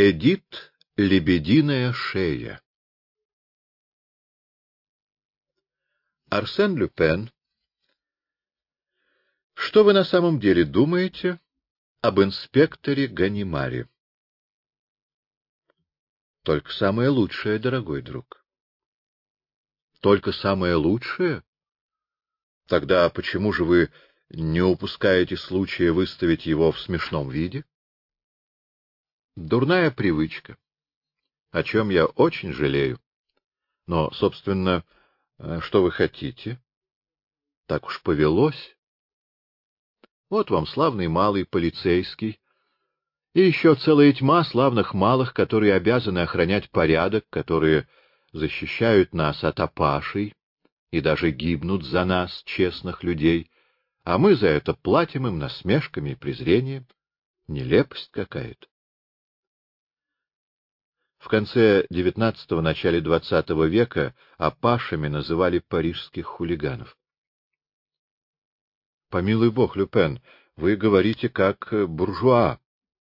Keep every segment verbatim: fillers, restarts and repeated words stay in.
Эдит Лебединая шея. Арсен Люпен. Что вы на самом деле думаете об инспекторе Ганимаре? Только самое лучшее, дорогой друг. Только самое лучшее? Тогда почему же вы не упускаете случая выставить его в смешном виде? Дурная привычка, о чем я очень жалею. Но, собственно, что вы хотите? Так уж повелось. Вот вам славный малый полицейский, и еще целая тьма славных малых, которые обязаны охранять порядок, которые защищают нас от опашей и даже гибнут за нас, честных людей, а мы за это платим им насмешками и презрением. Нелепость какая-то. В конце девятнадцатого — начале двадцатого века опашами называли парижских хулиганов. Помилуй бог, Люпен, вы говорите как буржуа.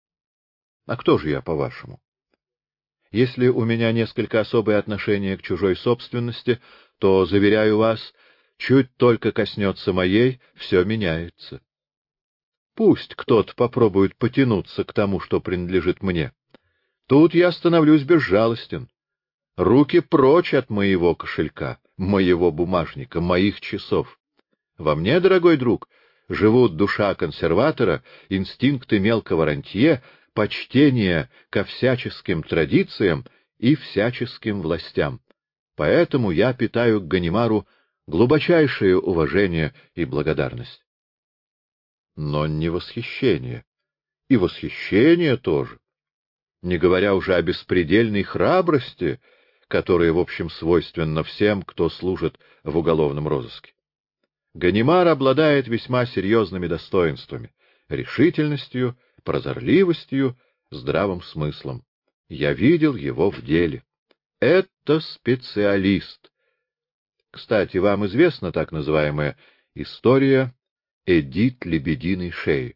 А кто же я, по-вашему? Если у меня несколько особое отношение к чужой собственности, то, заверяю вас, чуть только коснется моей, все меняется. Пусть кто-то попробует потянуться к тому, что принадлежит мне. Тут я становлюсь безжалостен. Руки прочь от моего кошелька, моего бумажника, моих часов. Во мне, дорогой друг, живут душа консерватора, инстинкты мелкого рантье, почтение ко всяческим традициям и всяческим властям. Поэтому я питаю к Ганимару глубочайшее уважение и благодарность. Но не восхищение. И восхищение тоже. Не говоря уже о беспредельной храбрости, которая, в общем, свойственна всем, кто служит в уголовном розыске. Ганимар обладает весьма серьезными достоинствами — решительностью, прозорливостью, здравым смыслом. Я видел его в деле. Это специалист. Кстати, вам известна так называемая история Эдит Лебединой шеи?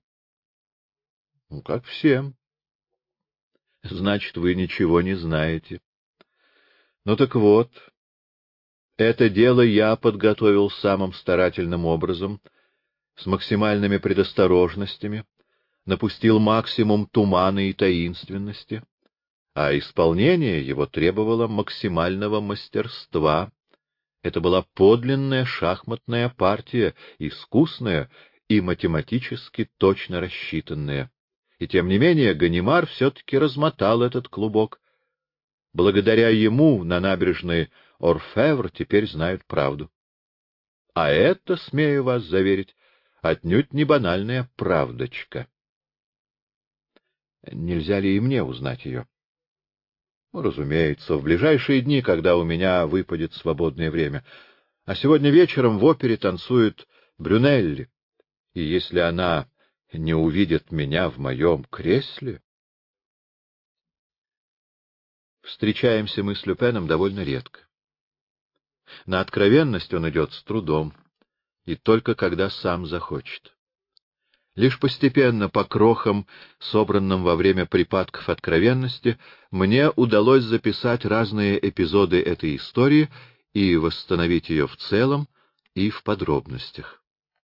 Ну, как всем. Значит, вы ничего не знаете. Ну так вот, это дело я подготовил самым старательным образом, с максимальными предосторожностями, напустил максимум тумана и таинственности, а исполнение его требовало максимального мастерства. Это была подлинная шахматная партия, искусная и математически точно рассчитанная. И тем не менее Ганимар все-таки размотал этот клубок. Благодаря ему на набережной Орфевр теперь знают правду. А это, смею вас заверить, отнюдь не банальная правдочка. Нельзя ли и мне узнать ее? Ну, разумеется, в ближайшие дни, когда у меня выпадет свободное время. А сегодня вечером в опере танцует Брюнелли, и если она не увидит меня в моем кресле... Встречаемся мы с Люпеном довольно редко. На откровенность он идет с трудом, и только когда сам захочет. Лишь постепенно, по крохам, собранным во время припадков откровенности, мне удалось записать разные эпизоды этой истории и восстановить ее в целом и в подробностях.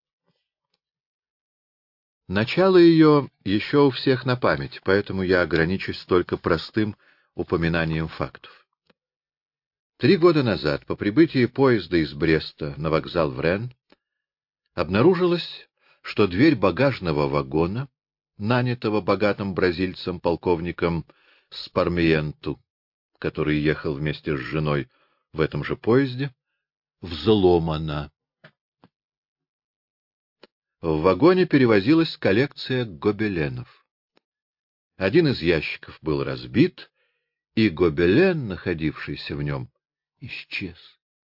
Начало ее еще у всех на память, поэтому я ограничусь только простым упоминанием фактов. Три года назад, по прибытии поезда из Бреста на вокзал в Ренн, обнаружилось, что дверь багажного вагона, нанятого богатым бразильцем полковником Спармиенту, который ехал вместе с женой в этом же поезде, взломана. В вагоне перевозилась коллекция гобеленов. Один из ящиков был разбит, и гобелен, находившийся в нем, исчез.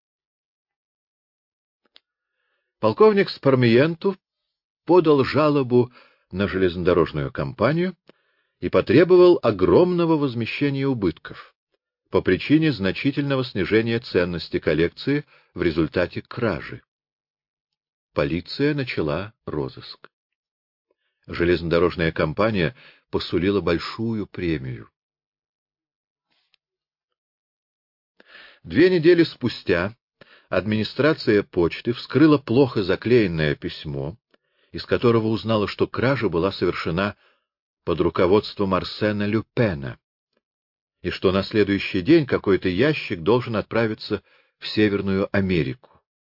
Полковник Спармиенту подал жалобу на железнодорожную компанию и потребовал огромного возмещения убытков по причине значительного снижения ценности коллекции в результате кражи. Полиция начала розыск. Железнодорожная компания посулила большую премию. Две недели спустя администрация почты вскрыла плохо заклеенное письмо, из которого узнала, что кража была совершена под руководством Арсена Люпена, и что на следующий день какой-то ящик должен отправиться в Северную Америку.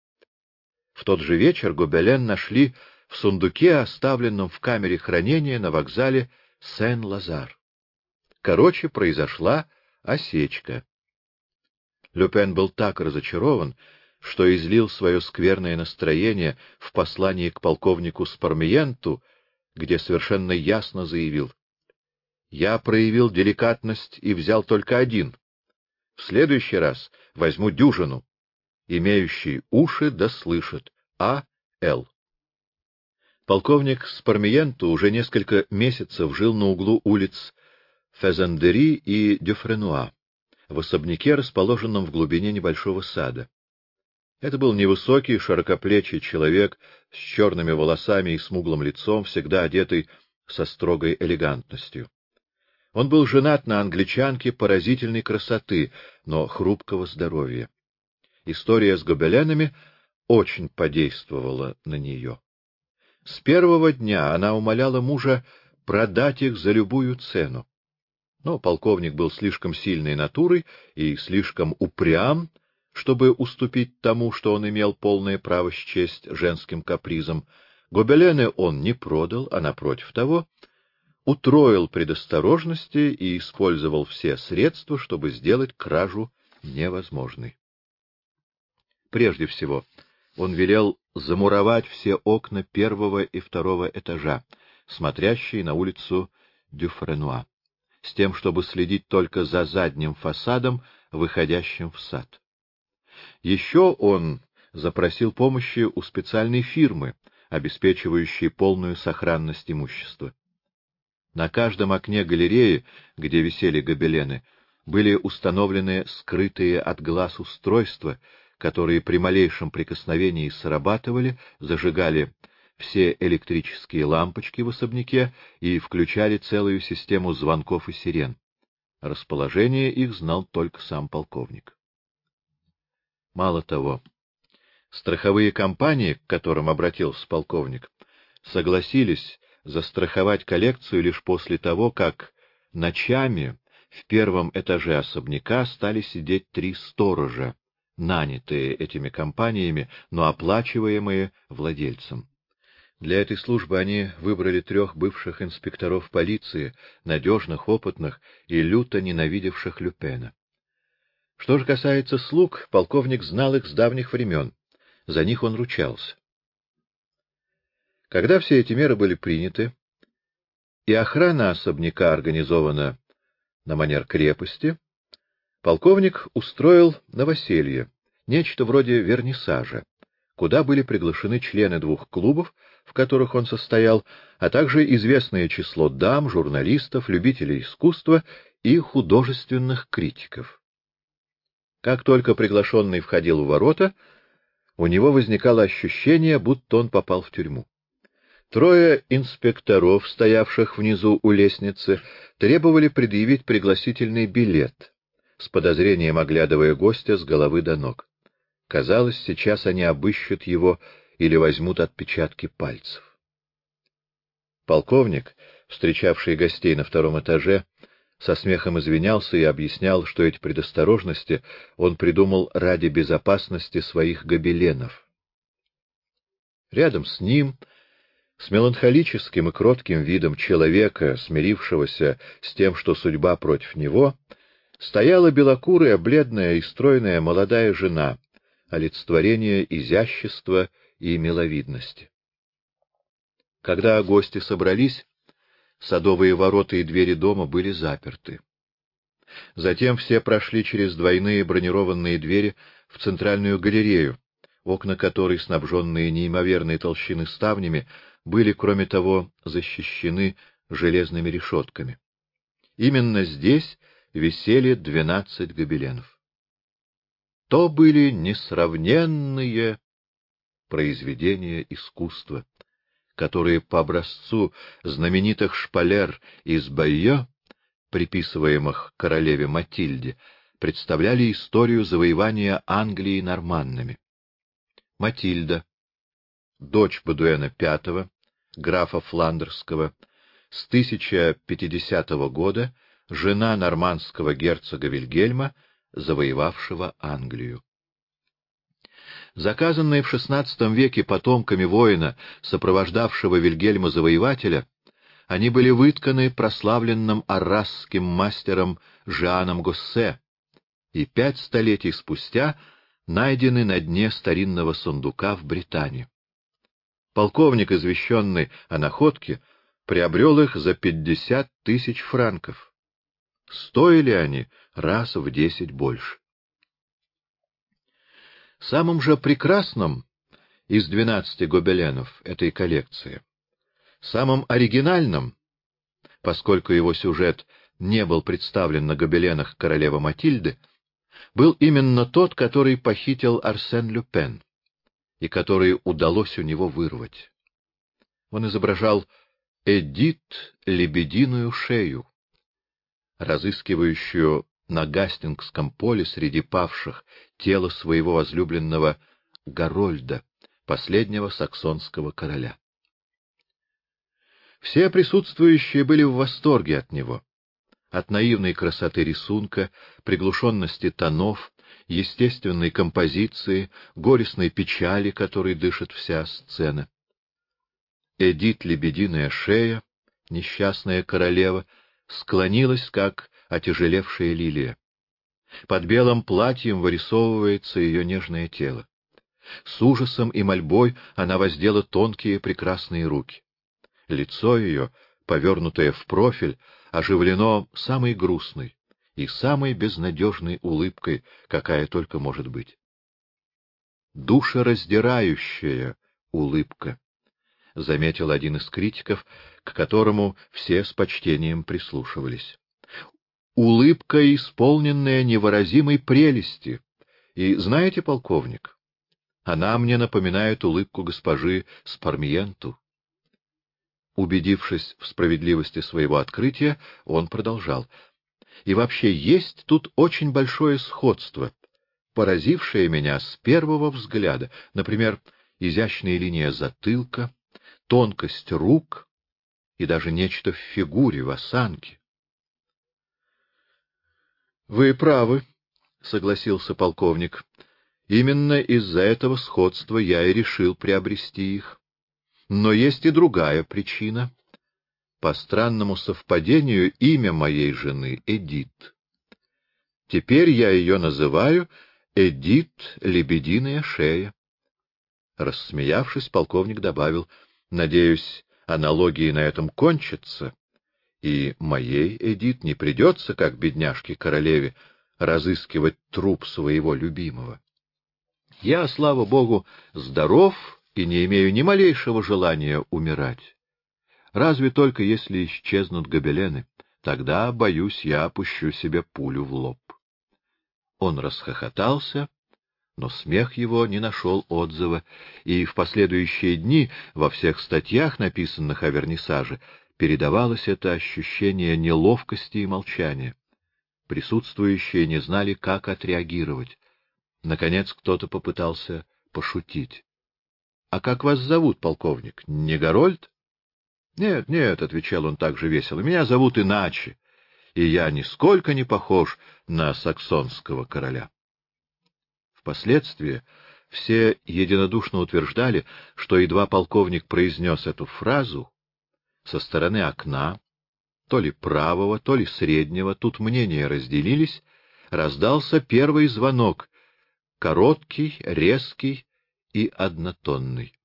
В тот же вечер Гобелен нашли в сундуке, оставленном в камере хранения на вокзале Сен-Лазар. Короче, произошла осечка. Люпен был так разочарован, что излил свое скверное настроение в послании к полковнику Спармиенту, где совершенно ясно заявил: «Я проявил деликатность и взял только один. В следующий раз возьму дюжину. Имеющий уши да слышит. А. Л». Полковник Спармиенту уже несколько месяцев жил на углу улиц Фезандери и Дюфренуа, в особняке, расположенном в глубине небольшого сада. Это был невысокий, широкоплечий человек с черными волосами и смуглым лицом, всегда одетый со строгой элегантностью. Он был женат на англичанке поразительной красоты, но хрупкого здоровья. История с гобеленами очень подействовала на нее. С первого дня она умоляла мужа продать их за любую цену. Но полковник был слишком сильной натурой и слишком упрям, чтобы уступить тому, что он имел полное право счесть женским капризом. Гобелены он не продал, а, напротив того, утроил предосторожности и использовал все средства, чтобы сделать кражу невозможной. Прежде всего, он велел замуровать все окна первого и второго этажа, смотрящие на улицу Дюфренуа, с тем, чтобы следить только за задним фасадом, выходящим в сад. Еще он запросил помощи у специальной фирмы, обеспечивающей полную сохранность имущества. На каждом окне галереи, где висели гобелены, были установлены скрытые от глаз устройства, которые при малейшем прикосновении срабатывали, зажигали все электрические лампочки в особняке и включали целую систему звонков и сирен. Расположение их знал только сам полковник. Мало того, страховые компании, к которым обратился полковник, согласились застраховать коллекцию лишь после того, как ночами в первом этаже особняка стали сидеть три сторожа, нанятые этими компаниями, но оплачиваемые владельцем. Для этой службы они выбрали трех бывших инспекторов полиции, надежных, опытных и люто ненавидевших Люпена. Что же касается слуг, полковник знал их с давних времен, за них он ручался. Когда все эти меры были приняты, и охрана особняка организована на манер крепости, полковник устроил новоселье, нечто вроде вернисажа, куда были приглашены члены двух клубов, в которых он состоял, а также известное число дам, журналистов, любителей искусства и художественных критиков. Как только приглашенный входил в ворота, у него возникало ощущение, будто он попал в тюрьму. Трое инспекторов, стоявших внизу у лестницы, требовали предъявить пригласительный билет, с подозрением оглядывая гостя с головы до ног. Казалось, сейчас они обыщут его или возьмут отпечатки пальцев. Полковник, встречавший гостей на втором этаже, со смехом извинялся и объяснял, что эти предосторожности он придумал ради безопасности своих гобеленов. Рядом с ним, с меланхолическим и кротким видом человека, смирившегося с тем, что судьба против него, стояла белокурая, бледная и стройная молодая жена, олицетворение изящества и миловидности. Когда гости собрались, садовые ворота и двери дома были заперты. Затем все прошли через двойные бронированные двери в центральную галерею, окна которой, снабженные неимоверной толщины ставнями, были, кроме того, защищены железными решетками. Именно здесь висели двенадцать гобеленов. То были несравненные произведения искусства, которые по образцу знаменитых шпалер из Байо, приписываемых королеве Матильде, представляли историю завоевания Англии норманнами. Матильда, дочь Бодуэна пятого, графа Фландерского, с тысяча пятидесятого года жена нормандского герцога Вильгельма, завоевавшего Англию. Заказанные в шестнадцатом веке потомками воина, сопровождавшего Вильгельма Завоевателя, они были вытканы прославленным аррасским мастером Жаном Госсе и пять столетий спустя найдены на дне старинного сундука в Британии. Полковник, извещенный о находке, приобрел их за пятьдесят тысяч франков. Стоили они раз в десять больше. Самым же прекрасным из двенадцати гобеленов этой коллекции, самым оригинальным, поскольку его сюжет не был представлен на гобеленах королевы Матильды, был именно тот, который похитил Арсен Люпен и который удалось у него вырвать. Он изображал Эдит лебединую шею, разыскивающую на Гастингском поле среди павших тело своего возлюбленного Гарольда, последнего саксонского короля. Все присутствующие были в восторге от него, от наивной красоты рисунка, приглушенности тонов, естественной композиции, горестной печали, которой дышит вся сцена. Эдит лебединая шея, несчастная королева, склонилась, как отяжелевшая лилия. Под белым платьем вырисовывается ее нежное тело. С ужасом и мольбой она воздела тонкие прекрасные руки. Лицо ее, повернутое в профиль, оживлено самой грустной и самой безнадежной улыбкой, какая только может быть. «Душераздирающая улыбка», — заметил один из критиков, к которому все с почтением прислушивались. «Улыбка, исполненная невыразимой прелести. И знаете, полковник, она мне напоминает улыбку госпожи Спармьенту». Убедившись в справедливости своего открытия, он продолжал. «И вообще есть тут очень большое сходство, поразившее меня с первого взгляда. Например, изящная линия затылка, тонкость рук и даже нечто в фигуре, в осанке». — Вы правы, — согласился полковник. — Именно из-за этого сходства я и решил приобрести их. Но есть и другая причина. По странному совпадению имя моей жены — Эдит. Теперь я ее называю Эдит лебединая шея. Рассмеявшись, полковник добавил: — Надеюсь, аналогии на этом кончатся, и моей Эдит не придется, как бедняжке-королеве, разыскивать труп своего любимого. Я, слава богу, здоров и не имею ни малейшего желания умирать. Разве только если исчезнут гобелены, тогда, боюсь, я опущу себе пулю в лоб. Он расхохотался, но смех его не нашел отзыва, и в последующие дни во всех статьях, написанных о вернисаже, передавалось это ощущение неловкости и молчания. Присутствующие не знали, как отреагировать. Наконец кто-то попытался пошутить. — А как вас зовут, полковник? Не Гарольд? — Нет, нет, — отвечал он так же весело, — меня зовут иначе, и я нисколько не похож на саксонского короля. Впоследствии все единодушно утверждали, что едва полковник произнес эту фразу, со стороны окна, то ли правого, то ли среднего, тут мнения разделились, раздался первый звонок, короткий, резкий и однотонный.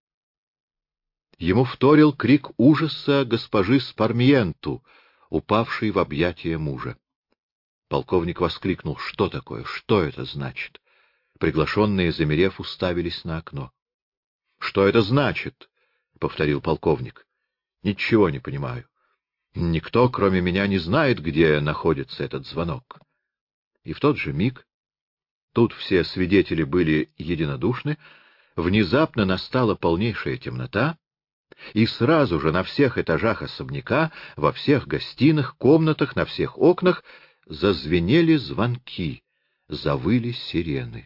Ему вторил крик ужаса госпожи Спармьенту, упавшей в объятия мужа. Полковник воскликнул: — Что такое? Что это значит? Приглашенные, замерев, уставились на окно. — Что это значит? — повторил полковник. — Ничего не понимаю. Никто, кроме меня, не знает, где находится этот звонок. И в тот же миг, тут все свидетели были единодушны, внезапно настала полнейшая темнота, и сразу же на всех этажах особняка, во всех гостиных, комнатах, на всех окнах зазвенели звонки, завыли сирены.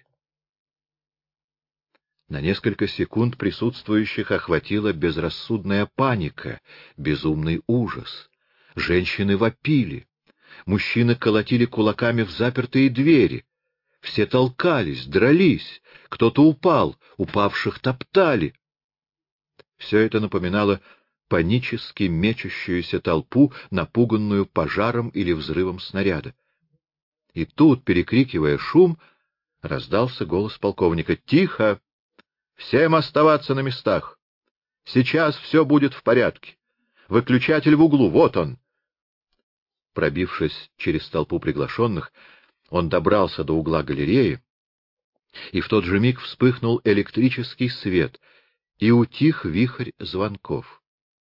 На несколько секунд присутствующих охватила безрассудная паника, безумный ужас. Женщины вопили, мужчины колотили кулаками в запертые двери. Все толкались, дрались, кто-то упал, упавших топтали. Все это напоминало панически мечущуюся толпу, напуганную пожаром или взрывом снаряда. И тут, перекрикивая шум, раздался голос полковника: «Тихо! Всем оставаться на местах! Сейчас все будет в порядке! Выключатель в углу, вот он!» Пробившись через толпу приглашенных, он добрался до угла галереи, и в тот же миг вспыхнул электрический свет, и утих вихрь звонков.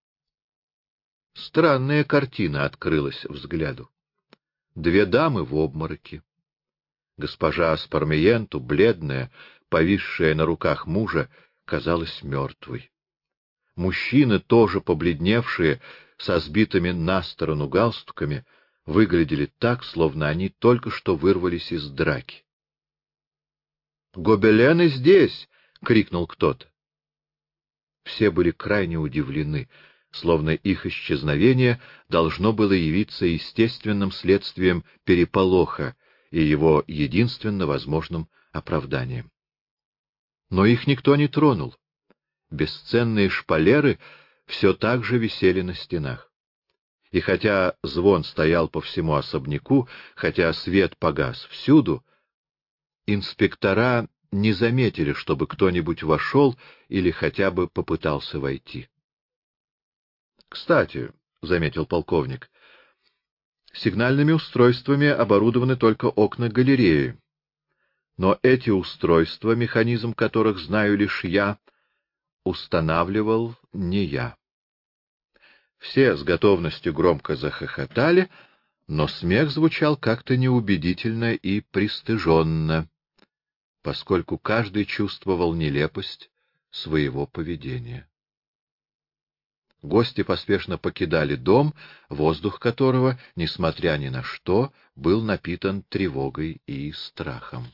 Странная картина открылась взгляду. Две дамы в обмороке. Госпожа Спармиенту, бледная, повисшая на руках мужа, казалась мертвой. Мужчины, тоже побледневшие, со сбитыми на сторону галстуками, выглядели так, словно они только что вырвались из драки. «Гобелены здесь!» — крикнул кто-то. Все были крайне удивлены, словно их исчезновение должно было явиться естественным следствием переполоха и его единственно возможным оправданием. Но их никто не тронул. Бесценные шпалеры все так же висели на стенах. И хотя звон стоял по всему особняку, хотя свет погас всюду, инспектора не заметили, чтобы кто-нибудь вошел или хотя бы попытался войти. — Кстати, — заметил полковник, — сигнальными устройствами оборудованы только окна галереи. Но эти устройства, механизм которых знаю лишь я, устанавливал не я. Все с готовностью громко захохотали, но смех звучал как-то неубедительно и пристыженно, поскольку каждый чувствовал нелепость своего поведения. Гости поспешно покидали дом, воздух которого, несмотря ни на что, был напитан тревогой и страхом.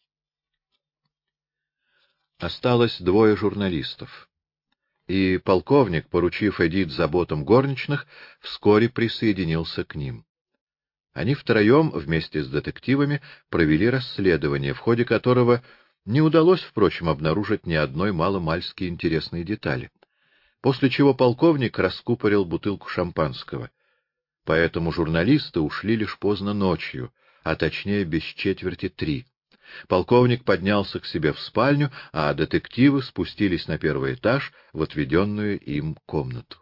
Осталось двое журналистов, и полковник, поручив Эдит заботам горничных, вскоре присоединился к ним. Они втроем, вместе с детективами, провели расследование, в ходе которого не удалось, впрочем, обнаружить ни одной маломальски интересной детали, после чего полковник раскупорил бутылку шампанского. Поэтому журналисты ушли лишь поздно ночью, а точнее без четверти три. Полковник поднялся к себе в спальню, а детективы спустились на первый этаж в отведенную им комнату.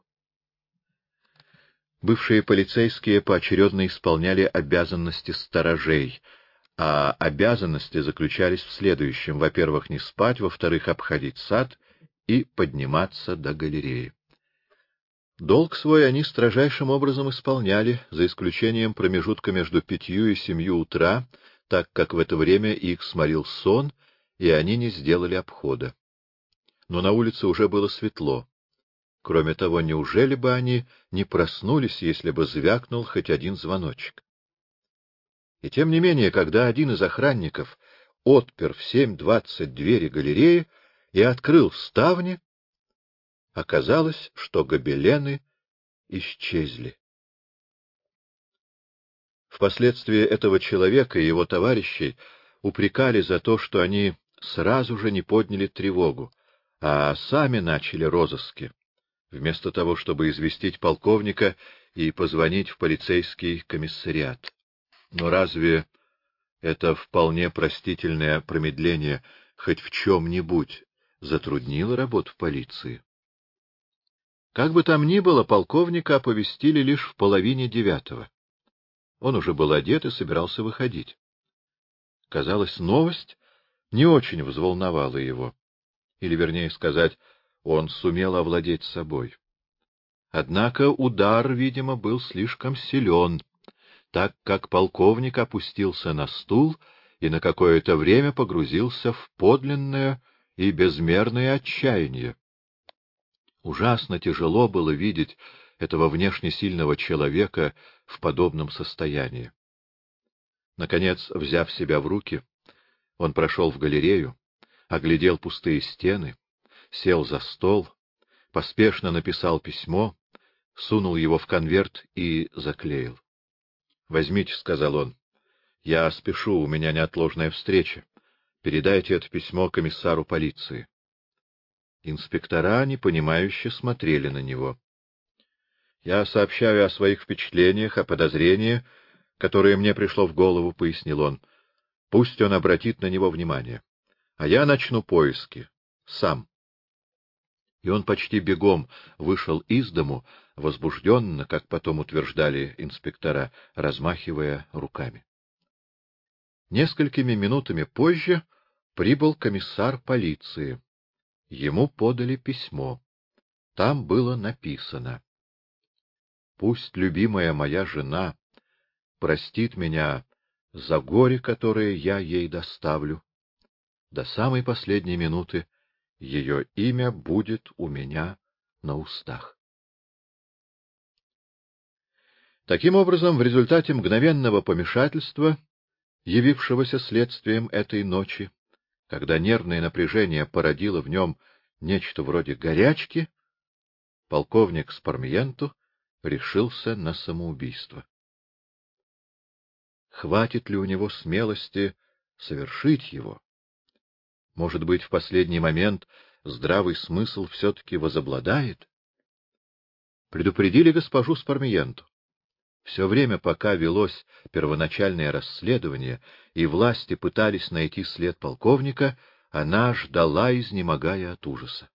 Бывшие полицейские поочередно исполняли обязанности сторожей, а обязанности заключались в следующем: во-первых, не спать, во-вторых, обходить сад и подниматься до галереи. Долг свой они строжайшим образом исполняли, за исключением промежутка между пятью и семью утра, так как в это время их сморил сон, и они не сделали обхода. Но на улице уже было светло. Кроме того, неужели бы они не проснулись, если бы звякнул хоть один звоночек? И тем не менее, когда один из охранников отпер в семь двадцать двери галереи и открыл ставни, оказалось, что гобелены исчезли. Впоследствии этого человека и его товарищей упрекали за то, что они сразу же не подняли тревогу, а сами начали розыски, вместо того, чтобы известить полковника и позвонить в полицейский комиссариат. Но разве это вполне простительное промедление хоть в чем-нибудь затруднило работу полиции? Как бы там ни было, полковника оповестили лишь в половине девятого. Он уже был одет и собирался выходить. Казалось, новость не очень взволновала его. Или, вернее сказать, он сумел овладеть собой. Однако удар, видимо, был слишком силен, так как полковник опустился на стул и на какое-то время погрузился в подлинное и безмерное отчаяние. Ужасно тяжело было видеть этого внешне сильного человека в подобном состоянии. Наконец, взяв себя в руки, Он прошел в галерею, оглядел пустые стены, сел за стол, поспешно написал письмо, сунул его в конверт и заклеил. — Возьмите, — сказал он, — я спешу, у меня неотложная встреча. Передайте это письмо комиссару полиции. Инспектора непонимающе смотрели на него. — Я сообщаю о своих впечатлениях, о подозрении, которое мне пришло в голову, — пояснил он. — Пусть он обратит на него внимание. А я начну поиски. Сам. И он почти бегом вышел из дому, возбужденно, как потом утверждали инспектора, размахивая руками. Несколькими минутами позже прибыл комиссар полиции. Ему подали письмо. Там было написано: «Пусть любимая моя жена простит меня за горе, которое я ей доставлю. До самой последней минуты ее имя будет у меня на устах». Таким образом, в результате мгновенного помешательства, явившегося следствием этой ночи, когда нервное напряжение породило в нем нечто вроде горячки, полковник Спармиенто решился на самоубийство. Хватит ли у него смелости совершить его? Может быть, в последний момент здравый смысл все-таки возобладает? Предупредили госпожу Спармиенто. Все время, пока велось первоначальное расследование и власти пытались найти след полковника, она ждала, изнемогая от ужаса.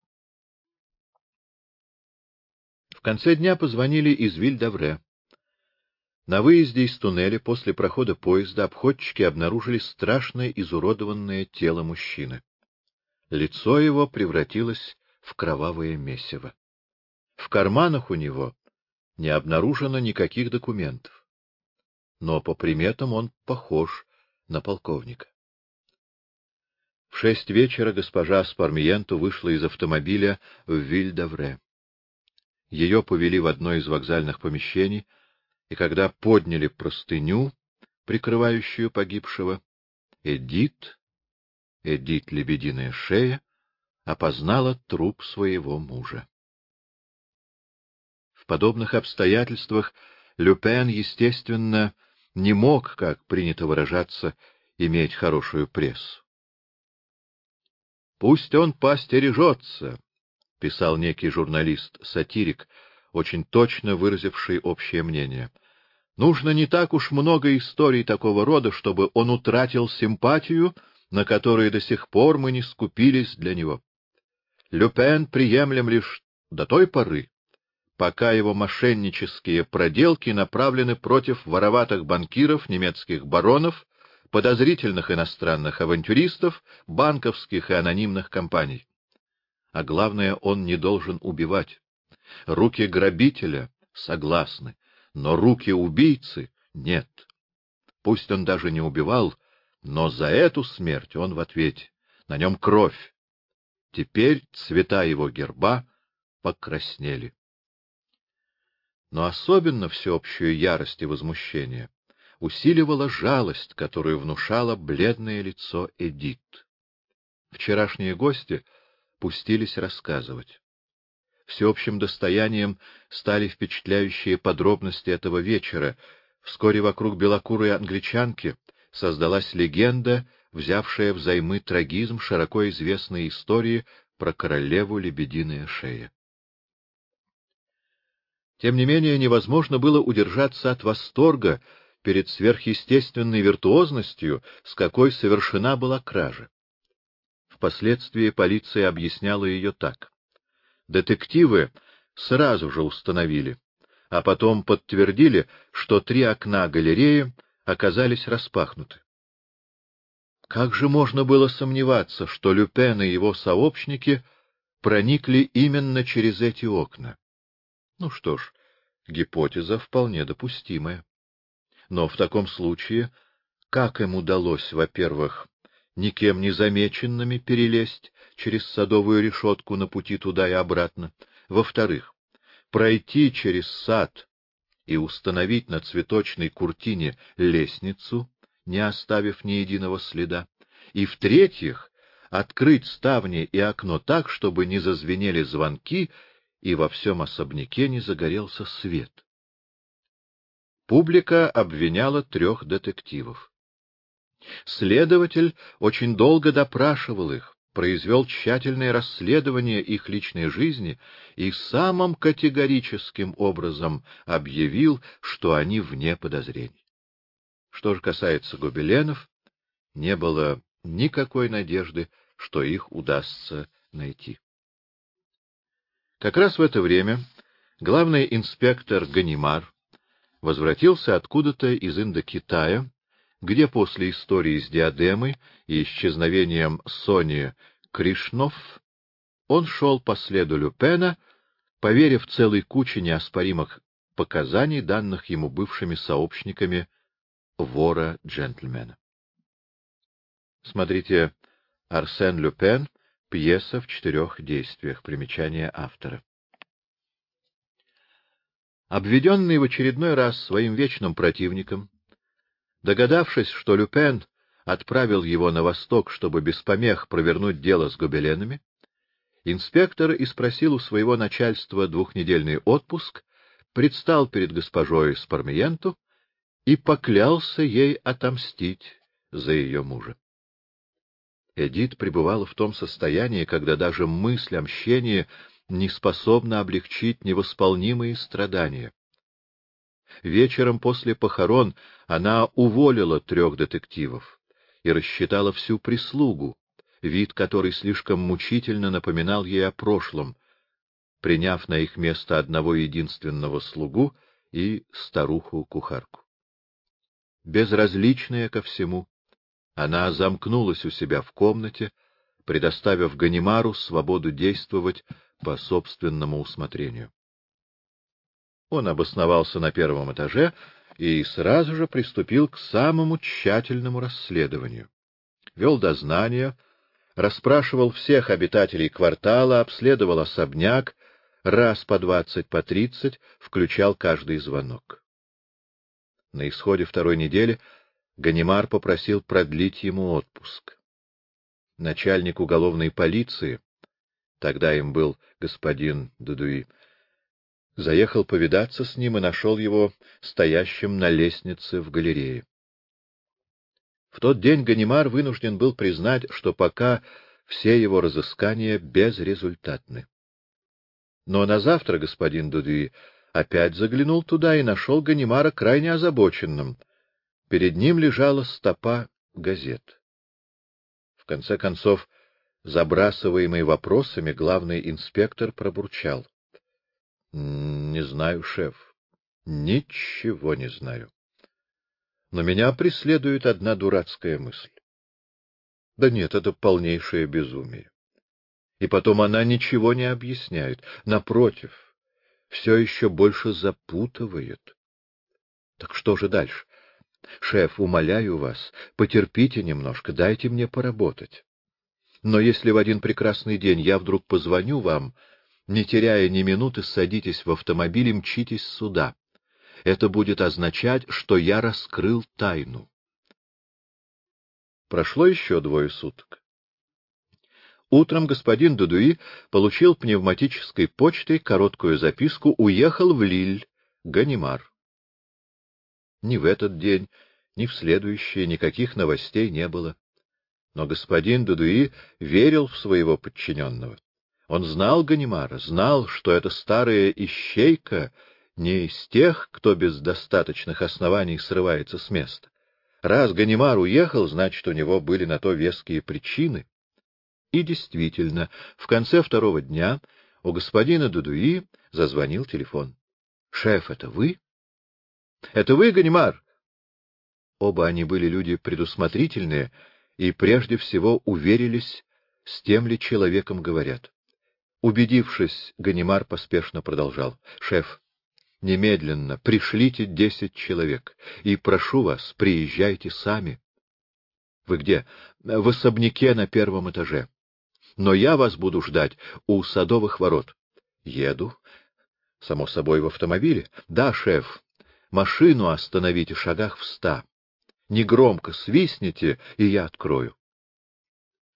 В конце дня позвонили из Виль-д'Авре. На выезде из туннеля после прохода поезда обходчики обнаружили страшное изуродованное тело мужчины. Лицо его превратилось в кровавое месиво. В карманах у него не обнаружено никаких документов. Но по приметам он похож на полковника. В шесть вечера госпожа Спармиенто вышла из автомобиля в Виль-д'Авре. Ее повели в одно из вокзальных помещений, и когда подняли простыню, прикрывающую погибшего, Эдит, Эдит Лебединая Шея, опознала труп своего мужа. В подобных обстоятельствах Люпен, естественно, не мог, как принято выражаться, иметь хорошую прессу. «Пусть он поостережется», — писал некий журналист-сатирик, очень точно выразивший общее мнение. «Нужно не так уж много историй такого рода, чтобы он утратил симпатию, на которой до сих пор мы не скупились для него. Люпен приемлем лишь до той поры, пока его мошеннические проделки направлены против вороватых банкиров, немецких баронов, подозрительных иностранных авантюристов, банковских и анонимных компаний. А главное, он не должен убивать. Руки грабителя согласны, но руки убийцы нет. Пусть он даже не убивал, но за эту смерть он в ответе. На нем кровь. Теперь цвета его герба покраснели». Но особенно всеобщую ярость и возмущение усиливала жалость, которую внушало бледное лицо Эдит. Вчерашние гости пустились рассказывать. Всеобщим достоянием стали впечатляющие подробности этого вечера. Вскоре вокруг белокурой англичанки создалась легенда, взявшая взаймы трагизм широко известной истории про королеву Лебединая Шея. Тем не менее, невозможно было удержаться от восторга перед сверхъестественной виртуозностью, с какой совершена была кража. Впоследствии полиция объясняла ее так. Детективы сразу же установили, а потом подтвердили, что три окна галереи оказались распахнуты. Как же можно было сомневаться, что Люпен и его сообщники проникли именно через эти окна? Ну что ж, гипотеза вполне допустимая. Но в таком случае, как им удалось, во-первых, никем не замеченными перелезть через садовую решетку на пути туда и обратно, во-вторых, пройти через сад и установить на цветочной куртине лестницу, не оставив ни единого следа, и, в-третьих, открыть ставни и окно так, чтобы не зазвенели звонки и во всем особняке не загорелся свет. Публика обвиняла трех детективов. Следователь очень долго допрашивал их, произвел тщательное расследование их личной жизни и самым категорическим образом объявил, что они вне подозрений. Что же касается гобеленов, не было никакой надежды, что их удастся найти. Как раз в это время главный инспектор Ганимар возвратился откуда-то из Индокитая, где после истории с диадемой и исчезновением Сони Кришнов он шел по следу Люпена, поверив целой куче неоспоримых показаний, данных ему бывшими сообщниками вора-джентльмена. Смотрите «Арсен Люпен. Пьеса в четырех действиях». Примечание автора. Обведенный в очередной раз своим вечным противником, догадавшись, что Люпен отправил его на восток, чтобы без помех провернуть дело с гобеленами, инспектор испросил у своего начальства двухнедельный отпуск, предстал перед госпожой Спармиенту и поклялся ей отомстить за ее мужа. Эдит пребывала в том состоянии, когда даже мысль о мщении не способна облегчить невосполнимые страдания. Вечером после похорон она уволила трех детективов и рассчитала всю прислугу, вид которой слишком мучительно напоминал ей о прошлом, приняв на их место одного единственного слугу и старуху-кухарку. Безразличная ко всему, она замкнулась у себя в комнате, предоставив Ганимару свободу действовать по собственному усмотрению. Он обосновался на первом этаже и сразу же приступил к самому тщательному расследованию. Вел дознания, расспрашивал всех обитателей квартала, обследовал особняк, раз по двадцать, по тридцать, включал каждый звонок. На исходе второй недели Ганимар попросил продлить ему отпуск. Начальник уголовной полиции, тогда им был господин Дудуи, заехал повидаться с ним и нашел его стоящим на лестнице в галерее. В тот день Ганимар вынужден был признать, что пока все его разыскания безрезультатны. Но на завтра господин Дудуи опять заглянул туда и нашел Ганимара крайне озабоченным. Перед ним лежала стопа газет. В конце концов, забрасываемый вопросами, главный инспектор пробурчал: — Не знаю, шеф, ничего не знаю. Но меня преследует одна дурацкая мысль. Да нет, это полнейшее безумие. И потом она ничего не объясняет. Напротив, все еще больше запутывает. Так что же дальше? Шеф, умоляю вас, потерпите немножко, дайте мне поработать. Но если в один прекрасный день я вдруг позвоню вам, не теряя ни минуты, садитесь в автомобиль и мчитесь сюда. Это будет означать, что я раскрыл тайну. Прошло еще двое суток. Утром господин Дудуи получил пневматической почтой короткую записку: уехал в Лиль, Ганимар. Ни в этот день, ни в следующие никаких новостей не было. Но господин Дудуи верил в своего подчиненного. Он знал Ганимара, знал, что эта старая ищейка не из тех, кто без достаточных оснований срывается с места. Раз Ганимар уехал, значит, у него были на то веские причины. И действительно, в конце второго дня у господина Дудуи зазвонил телефон. — Шеф, это вы? — Это вы, Ганимар? Оба они были люди предусмотрительные и прежде всего уверились, с тем ли человеком говорят. Убедившись, Ганимар поспешно продолжал: — Шеф, немедленно пришлите десять человек, и прошу вас, приезжайте сами. — Вы где? — В особняке на первом этаже. Но я вас буду ждать у Садовых ворот. — Еду. — Само собой, в автомобиле? — Да, шеф. Машину остановите шагах в ста. Негромко свистните, и я открою.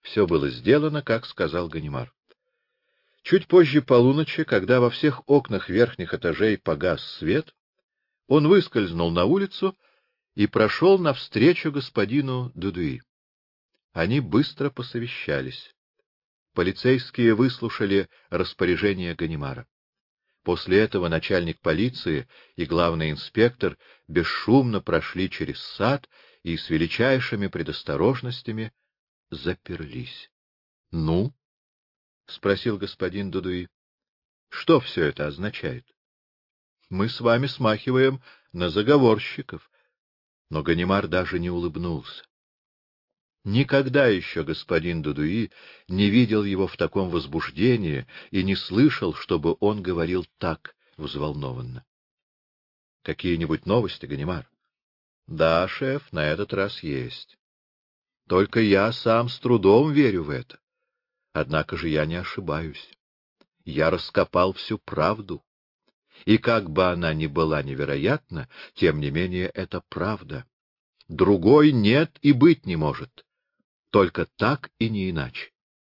Все было сделано, как сказал Ганимар. Чуть позже полуночи, когда во всех окнах верхних этажей погас свет, он выскользнул на улицу и прошел навстречу господину Дюдуи. Они быстро посовещались. Полицейские выслушали распоряжение Ганимара. После этого начальник полиции и главный инспектор бесшумно прошли через сад и с величайшими предосторожностями заперлись. — Ну? — спросил господин Дюдуи. — Что все это означает? — Мы с вами смахиваем на заговорщиков. Но Ганимар даже не улыбнулся. Никогда еще господин Дюдуи не видел его в таком возбуждении и не слышал, чтобы он говорил так взволнованно. — Какие-нибудь новости, Ганимар? — Да, шеф, на этот раз есть. Только я сам с трудом верю в это. Однако же я не ошибаюсь. Я раскопал всю правду. И как бы она ни была невероятна, тем не менее это правда. Другой нет и быть не может. Только так и не иначе.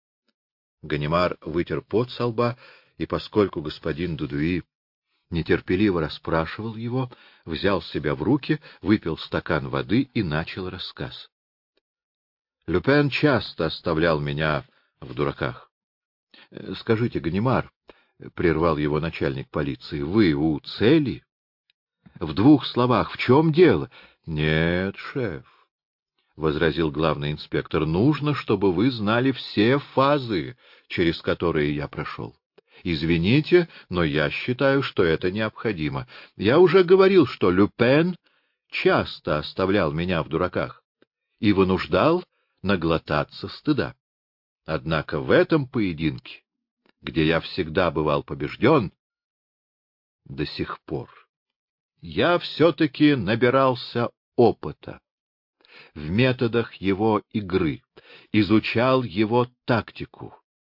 Ганимар вытер пот со лба, и поскольку господин Дюдуи нетерпеливо расспрашивал его, взял себя в руки, выпил стакан воды и начал рассказ. Люпен часто оставлял меня в дураках. — Скажите, Ганимар, — прервал его начальник полиции, — вы у цели? В двух словах, в чем дело? — Нет, шеф, — возразил главный инспектор, — нужно, чтобы вы знали все фазы, через которые я прошел. Извините, но я считаю, что это необходимо. Я уже говорил, что Люпен часто оставлял меня в дураках и вынуждал наглотаться стыда. Однако в этом поединке, где я всегда бывал побежден, до сих пор я все-таки набирался опыта в методах его игры, изучал его тактику.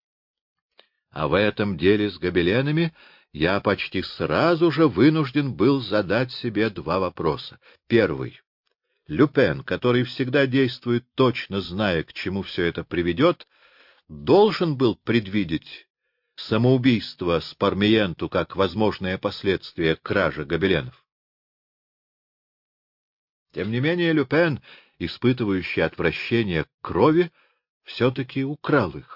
А в этом деле с гобеленами я почти сразу же вынужден был задать себе два вопроса. Первый. Люпен, который всегда действует точно, зная, к чему все это приведет, должен был предвидеть самоубийство Спармиенту как возможное последствие кражи гобеленов. Тем не менее Люпен, испытывающий отвращение к крови, все-таки украл их.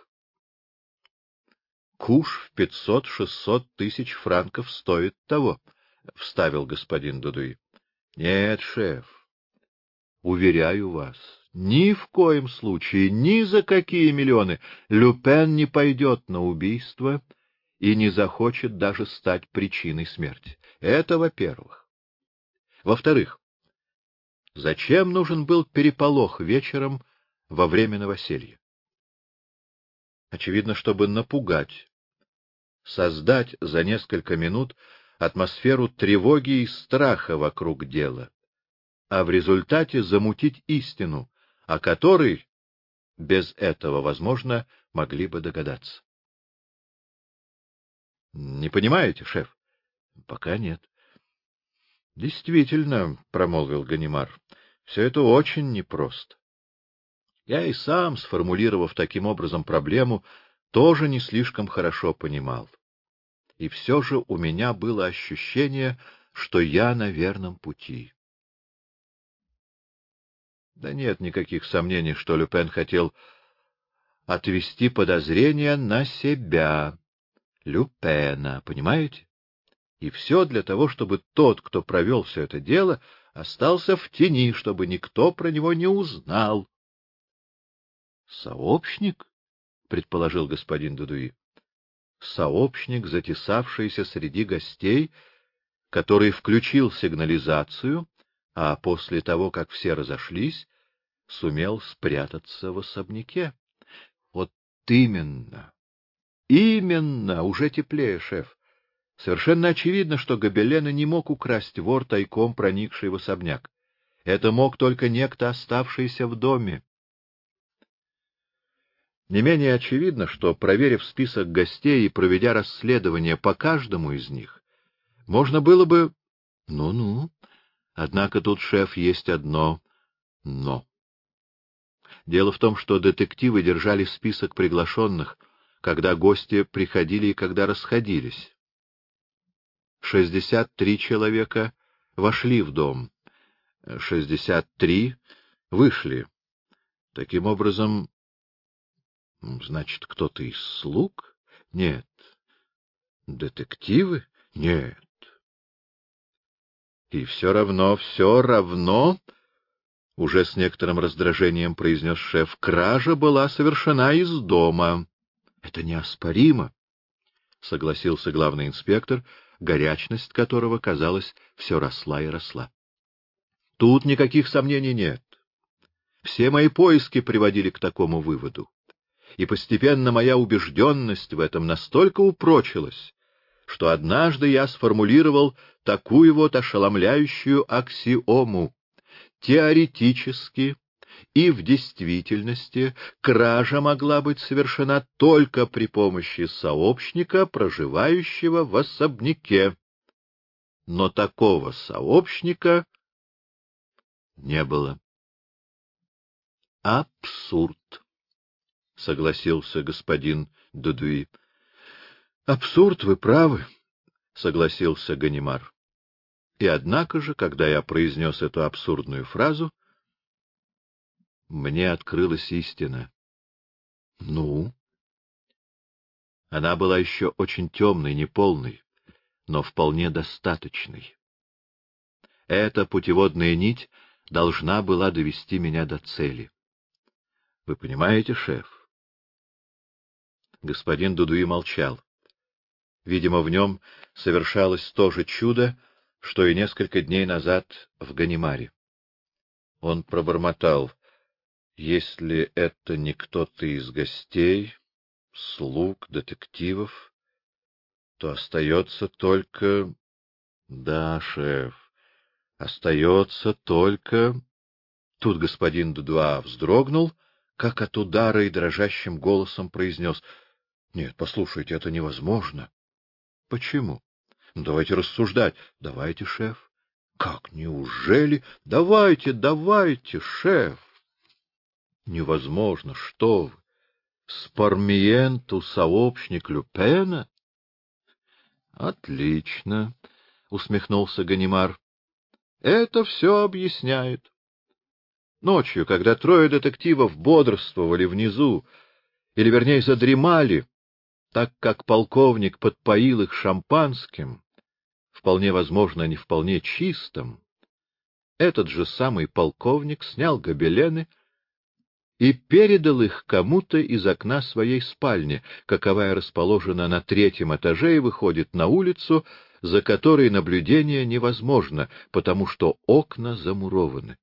Куш в пятьсот-шестьсот тысяч франков стоит того, — вставил господин Дюдуи. — Нет, шеф, уверяю вас, ни в коем случае, ни за какие миллионы Люпен не пойдет на убийство и не захочет даже стать причиной смерти. Это во-первых. Во-вторых, зачем нужен был переполох вечером во время новоселья? Очевидно, чтобы напугать, создать за несколько минут атмосферу тревоги и страха вокруг дела, а в результате замутить истину, о которой без этого, возможно, могли бы догадаться. — Не понимаете, шеф? — Пока нет. — Действительно, — промолвил Ганимар, — все это очень непросто. Я и сам, сформулировав таким образом проблему, тоже не слишком хорошо понимал. И все же у меня было ощущение, что я на верном пути. Да нет никаких сомнений, что Люпен хотел отвести подозрения на себя, Люпена, понимаете? И все для того, чтобы тот, кто провел все это дело, остался в тени, чтобы никто про него не узнал. — Сообщник? — предположил господин Дюдуи. — Сообщник, затесавшийся среди гостей, который включил сигнализацию, а после того, как все разошлись, сумел спрятаться в особняке. — Вот именно. Именно. Уже теплее, шеф. Совершенно очевидно, что Гобелена не мог украсть вор, тайком проникший в особняк. Это мог только некто, оставшийся в доме. Не менее очевидно, что, проверив список гостей и проведя расследование по каждому из них, можно было бы... Ну-ну. Однако тут, шеф, есть одно «но». Дело в том, что детективы держали список приглашенных, когда гости приходили и когда расходились. Шестьдесят три человека вошли в дом, шестьдесят три вышли. Таким образом, значит, кто-то из слуг? Нет. Детективы? Нет. И все равно, все равно, уже с некоторым раздражением произнес шеф, кража была совершена из дома. Это неоспоримо, согласился главный инспектор, горячность которого, казалось, все росла и росла. Тут никаких сомнений нет. Все мои поиски приводили к такому выводу. И постепенно моя убежденность в этом настолько упрочилась, что однажды я сформулировал такую вот ошеломляющую аксиому: теоретически и в действительности кража могла быть совершена только при помощи сообщника, проживающего в особняке. Но такого сообщника не было. Абсурд, — согласился господин Дудуи. — Абсурд, вы правы, — согласился Ганимар. И однако же, когда я произнес эту абсурдную фразу, мне открылась истина. Ну? Она была еще очень темной, неполной, но вполне достаточной. Эта путеводная нить должна была довести меня до цели. Вы понимаете, шеф? Господин Дудуи молчал. Видимо, в нем совершалось то же чудо, что и несколько дней назад в Ганимаре. Он пробормотал: если это не кто-то из гостей, слуг, детективов, то остается только... Да, шеф, остается только... Тут господин Дудуа вздрогнул, как от удара, и дрожащим голосом произнес: — Нет, послушайте, это невозможно. — Почему? — Давайте рассуждать. — Давайте, шеф. — Как, неужели? — Давайте, давайте, шеф. — Невозможно, что вы. Спармиенту сообщник Люпена? — Отлично, — усмехнулся Ганимар. — Это все объясняет. Ночью, когда трое детективов бодрствовали внизу, или, вернее, задремали, так как полковник подпоил их шампанским, вполне возможно, не вполне чистым, этот же самый полковник снял гобелены и передал их кому-то из окна своей спальни, каковая расположена на третьем этаже и выходит на улицу, за которой наблюдение невозможно, потому что окна замурованы.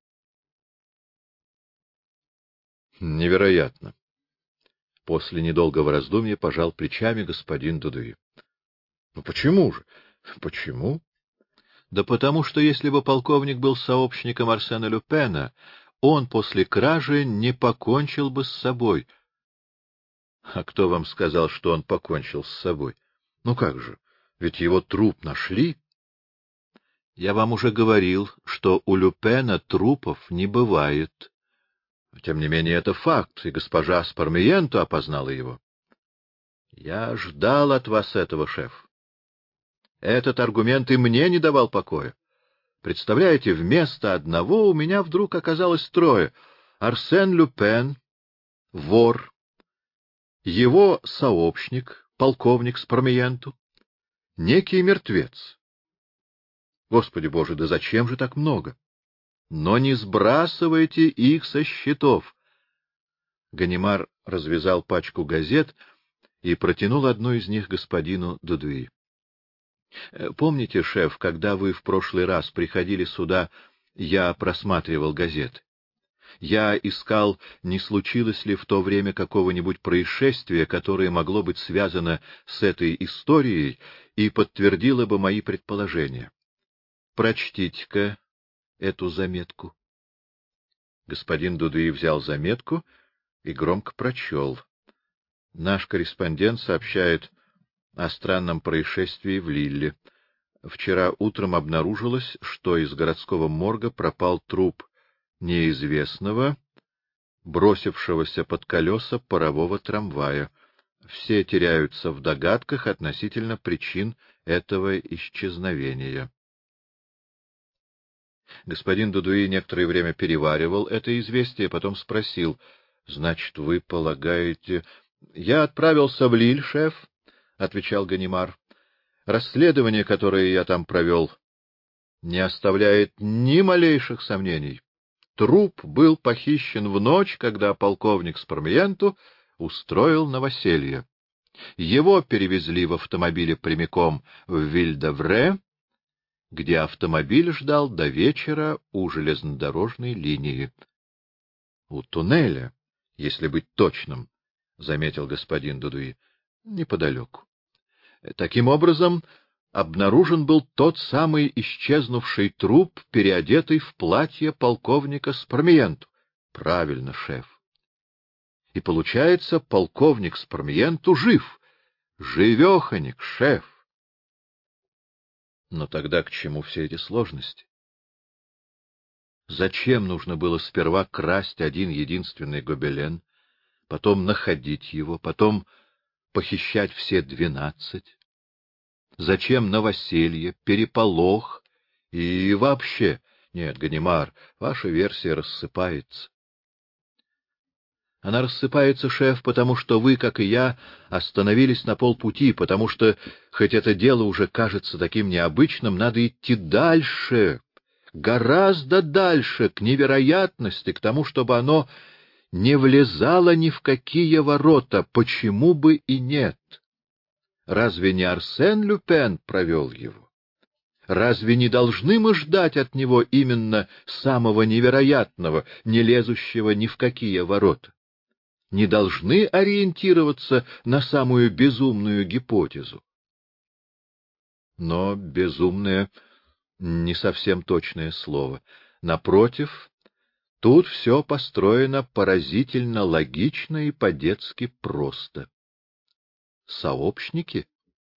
Невероятно. После недолгого раздумья пожал плечами господин Дудуи. — Ну почему же? Почему? — Да потому что если бы полковник был сообщником Арсена Люпена, он после кражи не покончил бы с собой. — А кто вам сказал, что он покончил с собой? — Ну как же, ведь его труп нашли. — Я вам уже говорил, что у Люпена трупов не бывает. Тем не менее, это факт, и госпожа Спармиенто опознала его. Я ждал от вас этого, шеф. Этот аргумент и мне не давал покоя. Представляете, вместо одного у меня вдруг оказалось трое. Арсен Люпен, вор, его сообщник, полковник Спармиенто, некий мертвец. Господи Боже, да зачем же так много? Но не сбрасывайте их со счетов. Ганимар развязал пачку газет и протянул одну из них господину Дудуи. — Помните, шеф, когда вы в прошлый раз приходили сюда, я просматривал газеты. Я искал, не случилось ли в то время какого-нибудь происшествия, которое могло быть связано с этой историей и подтвердило бы мои предположения. Прочтите-ка эту заметку. Господин Дудуи взял заметку и громко прочел. Наш корреспондент сообщает о странном происшествии в Лилле. Вчера утром обнаружилось, что из городского морга пропал труп неизвестного, бросившегося под колеса парового трамвая. Все теряются в догадках относительно причин этого исчезновения. Господин Дудуи некоторое время переваривал это известие, потом спросил: — Значит, вы полагаете... — Я отправился в Лиль, шеф, — отвечал Ганимар. — Расследование, которое я там провел, не оставляет ни малейших сомнений. Труп был похищен в ночь, когда полковник Спармиенту устроил новоселье. Его перевезли в автомобиле прямиком в Виль-де-Вре, где автомобиль ждал до вечера у железнодорожной линии. — У туннеля, если быть точным, — заметил господин Дудуи, — неподалеку. Таким образом, обнаружен был тот самый исчезнувший труп, переодетый в платье полковника Спармиенту. — Правильно, шеф. И получается, полковник Спармиенту жив. Живеханик, шеф. Но тогда к чему все эти сложности? Зачем нужно было сперва красть один единственный гобелен, потом находить его, потом похищать все двенадцать? Зачем новоселье, переполох и вообще... Нет, Ганимар, ваша версия рассыпается. Она рассыпается, шеф, потому что вы, как и я, остановились на полпути, потому что, хоть это дело уже кажется таким необычным, надо идти дальше, гораздо дальше, к невероятности, к тому, чтобы оно не влезало ни в какие ворота, почему бы и нет. Разве не Арсен Люпен провел его? Разве не должны мы ждать от него именно самого невероятного, не лезущего ни в какие ворота? Не должны ориентироваться на самую безумную гипотезу? Но безумное — не совсем точное слово. Напротив, тут все построено поразительно логично и по-детски просто. Сообщники?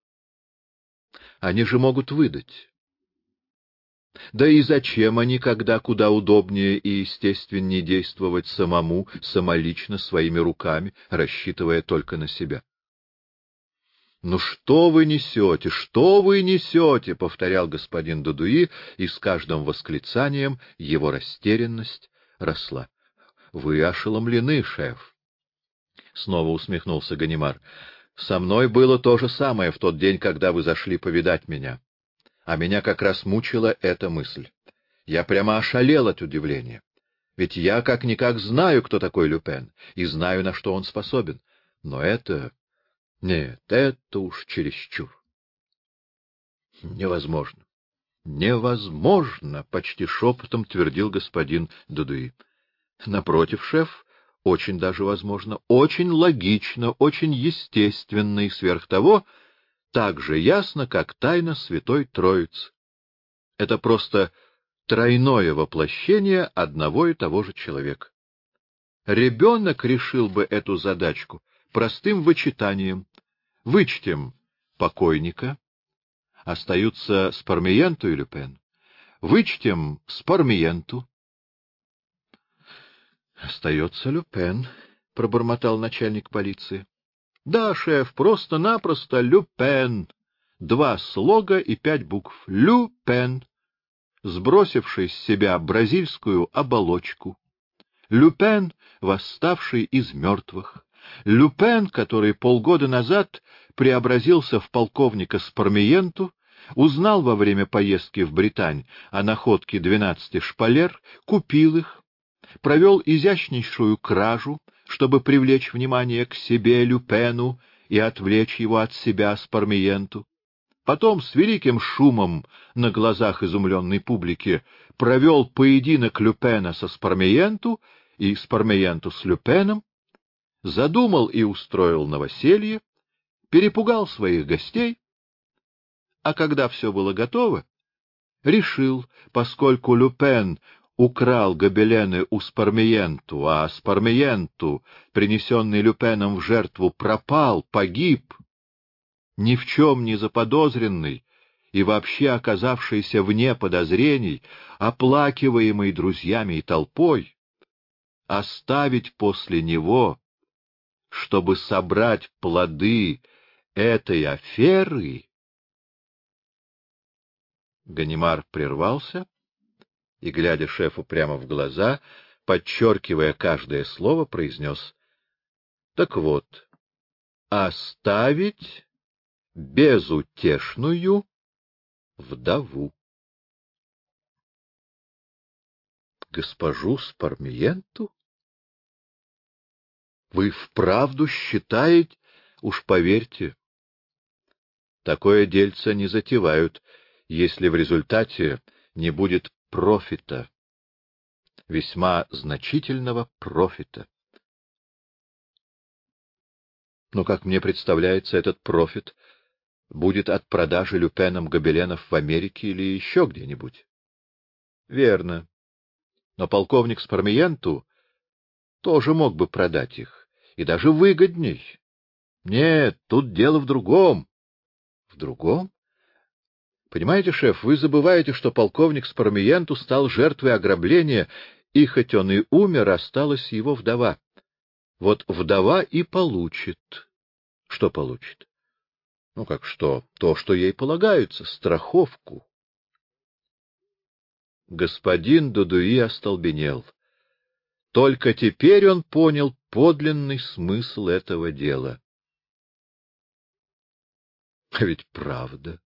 Они же могут выдать. Да и зачем они, когда куда удобнее и естественнее действовать самому, самолично, своими руками, рассчитывая только на себя? — Ну что вы несете, что вы несете? — повторял господин Дудуи, и с каждым восклицанием его растерянность росла. — Вы ошеломлены, шеф. Снова усмехнулся Ганимар. — Со мной было то же самое в тот день, когда вы зашли повидать меня. А меня как раз мучила эта мысль. Я прямо ошалел от удивления. Ведь я как-никак знаю, кто такой Люпен, и знаю, на что он способен. Но это... Нет, это уж чересчур. Невозможно. Невозможно, — почти шепотом твердил господин Дудуи. Напротив, шеф, очень даже возможно, очень логично, очень естественно и сверх того, так же ясно, как тайна Святой Троицы. Это просто тройное воплощение одного и того же человека. Ребенок решил бы эту задачку простым вычитанием. Вычтем покойника, остаются Спармиенту и Люпен. Вычтем Спармиенту. Остается Люпен, — пробормотал начальник полиции. Да, шеф, просто-напросто Люпен. Два слога и пять букв. Люпен, сбросивший с себя бразильскую оболочку. Люпен, восставший из мертвых. Люпен, который полгода назад преобразился в полковника Спармиенту, узнал во время поездки в Британь о находке двенадцати шпалер, купил их, провел изящнейшую кражу, чтобы привлечь внимание к себе Люпену и отвлечь его от себя Спармиенту. Потом с великим шумом на глазах изумленной публики провел поединок Люпена со Спармиенту и Спармиенту с Люпеном, задумал и устроил новоселье, перепугал своих гостей, а когда все было готово, решил, поскольку Люпен украл гобелены у Спармиенту, а Спармиенту, принесенный Люпеном в жертву, пропал, погиб, ни в чем не заподозренный и вообще оказавшийся вне подозрений, оплакиваемый друзьями и толпой, оставить после него, чтобы собрать плоды этой аферы. Ганимар прервался и, глядя шефу прямо в глаза, подчеркивая каждое слово, произнес: так вот, оставить безутешную вдову. Госпожу Спармиенту? Вы вправду считаете? Уж поверьте, такое дельце не затевают, если в результате не будет профита, весьма значительного профита. Но, как мне представляется, этот профит будет от продажи Люпеном гобеленов в Америке или еще где-нибудь. Верно. Но полковник Спармиенту тоже мог бы продать их, и даже выгодней. Нет, тут дело в другом. В другом? Понимаете, шеф, вы забываете, что полковник Спармиенту стал жертвой ограбления, и хоть он и умер, осталась его вдова. Вот вдова и получит. Что получит? Ну как что? То, что ей полагается, страховку. Господин Дудуи остолбенел. Только теперь он понял подлинный смысл этого дела. А ведь правда.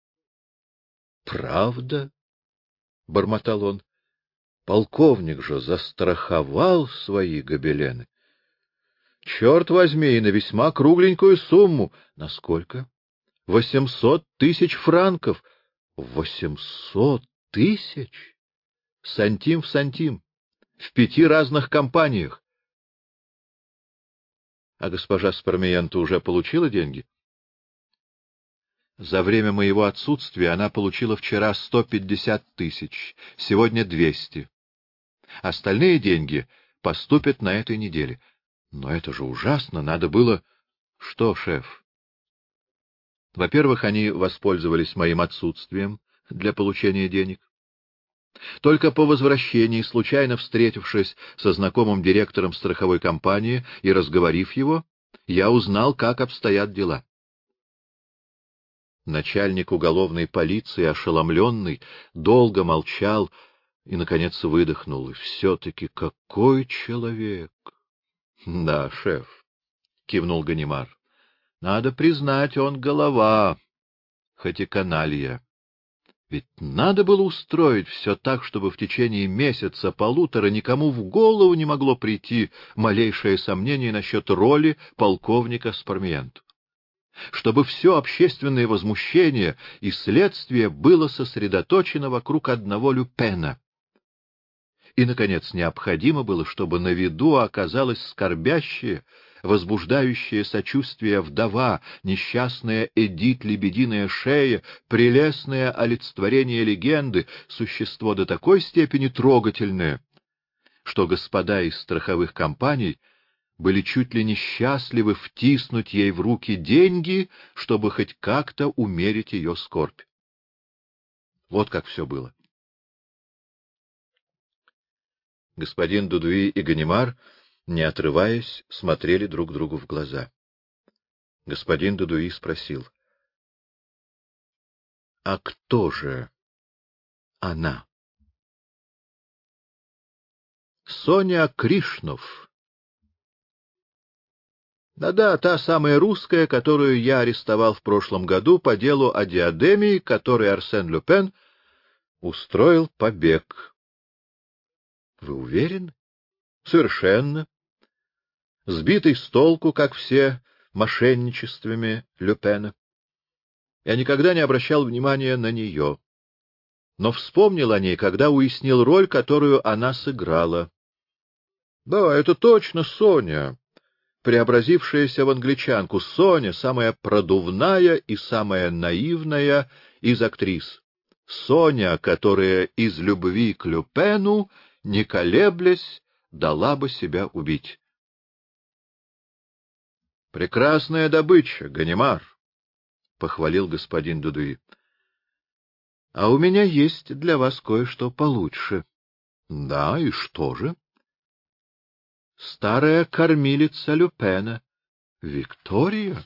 Правда, — бормотал он. Полковник же застраховал свои гобелены. Черт возьми, и на весьма кругленькую сумму. Насколько? Восемьсот тысяч франков. Восемьсот тысяч? Сантим в сантим. В пяти разных компаниях. А госпожа Спармиенту уже получила деньги? За время моего отсутствия она получила вчера сто пятьдесят тысяч, сегодня двести. Остальные деньги поступят на этой неделе. Но это же ужасно, надо было... Что, шеф? Во-первых, они воспользовались моим отсутствием для получения денег. Только по возвращении, случайно встретившись со знакомым директором страховой компании и разговорив его, я узнал, как обстоят дела. Начальник уголовной полиции, ошеломленный, долго молчал и, наконец, выдохнул. И все-таки какой человек! — Да, шеф, — кивнул Ганимар, — надо признать, он голова, хоть и каналья. Ведь надо было устроить все так, чтобы в течение месяца-полутора никому в голову не могло прийти малейшее сомнение насчет роли полковника Спармиенту. Чтобы все общественное возмущение и следствие было сосредоточено вокруг одного Люпена. И, наконец, необходимо было, чтобы на виду оказалась скорбящая, возбуждающая сочувствие вдова, несчастная Эдит Лебединая Шея, прелестное олицетворение легенды, существо до такой степени трогательное, что господа из страховых компаний были чуть ли не счастливы втиснуть ей в руки деньги, чтобы хоть как-то умерить ее скорбь. Вот как все было. Господин Дудуи и Ганимар, не отрываясь, смотрели друг другу в глаза. Господин Дудуи спросил: — А кто же она? — Соня Кришнов. Да-да, та самая русская, которую я арестовал в прошлом году по делу о диадеме, который Арсен Люпен устроил побег. — Вы уверены? — Совершенно. Сбитый с толку, как все, мошенничествами Люпена. Я никогда не обращал внимания на нее, но вспомнил о ней, когда уяснил роль, которую она сыграла. Да, это точно Соня, преобразившаяся в англичанку. Соня — самая продувная и самая наивная из актрис. Соня, которая из любви к Люпену, не колеблясь, дала бы себя убить. — Прекрасная добыча, Ганимар, — похвалил господин Дудуи. — А у меня есть для вас кое-что получше. — Да, и что же? старая кормилица Люпена. Виктория?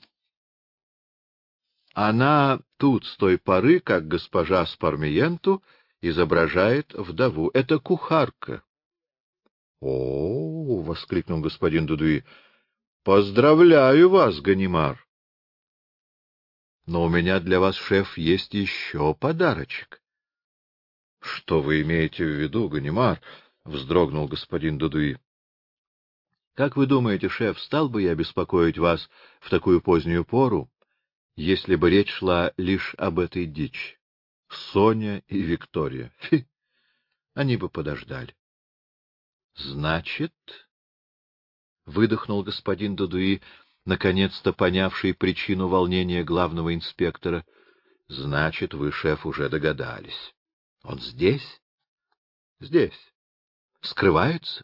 Она тут с той поры, как госпожа Спармиенту изображает вдову. Это кухарка. — О, — воскликнул господин Дудуи, — поздравляю вас, Ганимар. Но у меня для вас, шеф, есть еще подарочек. — Что вы имеете в виду, Ганимар? — вздрогнул господин Дудуи. — Как вы думаете, шеф, стал бы я беспокоить вас в такую позднюю пору, если бы речь шла лишь об этой дичи? Соня и Виктория. Фи! Они бы подождали. — Значит, — выдохнул господин Дудуи, наконец-то понявший причину волнения главного инспектора, — значит, вы, шеф, уже догадались. Он здесь? Здесь. Скрывается?